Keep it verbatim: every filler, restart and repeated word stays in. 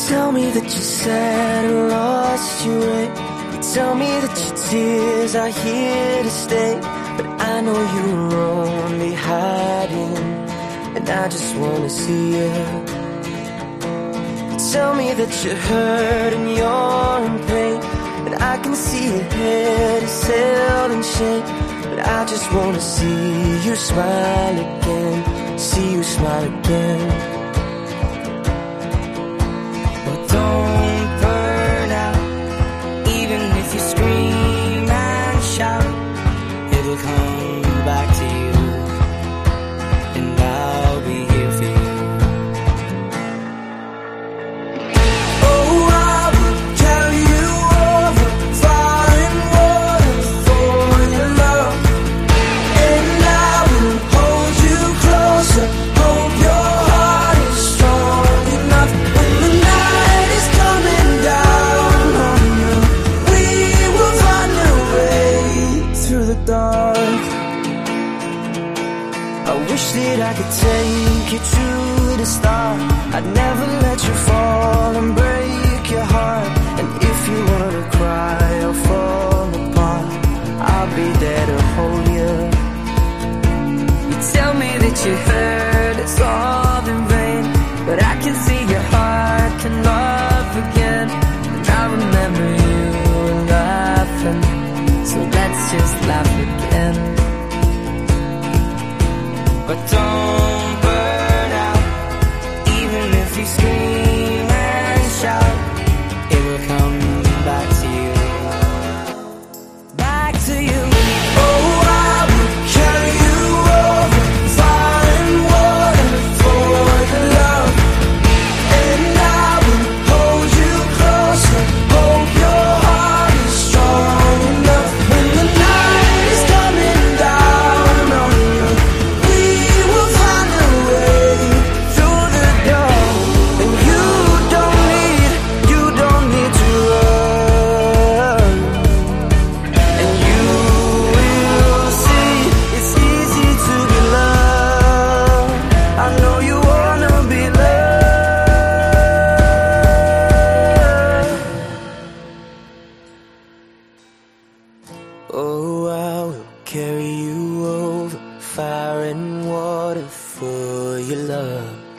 tell me that you're sad and lost your way. You tell me that your tears are here to stay. But I know you're only hiding, and I just wanna see you. You tell me that you're hurt and you're in pain, and I can see your head is held in shame. But I just wanna see you smile again, see you smile again. But don't burn out, even if you scream and shout, it'll come back to you, and I'll be here for you. Oh, I will carry you over fire and water for your love, and I will hold you closer. Hope your heart is strong enough. When the night is coming down on you, we will find a way through the dark. I wish that I could take you to the start. I'd never let you fall and break your heart. And if you wanna cry or fall apart, I'll be there to hold you. You tell me that you hurt, it's all in vain, but I can see your heart can love again. And I remember you laughing, so let's just laugh again. But don't burn out, even if you scream and shout, it will come back to you, back to you. Oh, I will carry you over fire and water for your love, and I will hold you closer. Hope your heart is strong enough. When the night is coming down on you, we will find a way through the door. And you don't need, you don't need to run. And you will see, it's easy to be loved. I know you wanna be loved. Oh, I will carry you over fire and water for your love.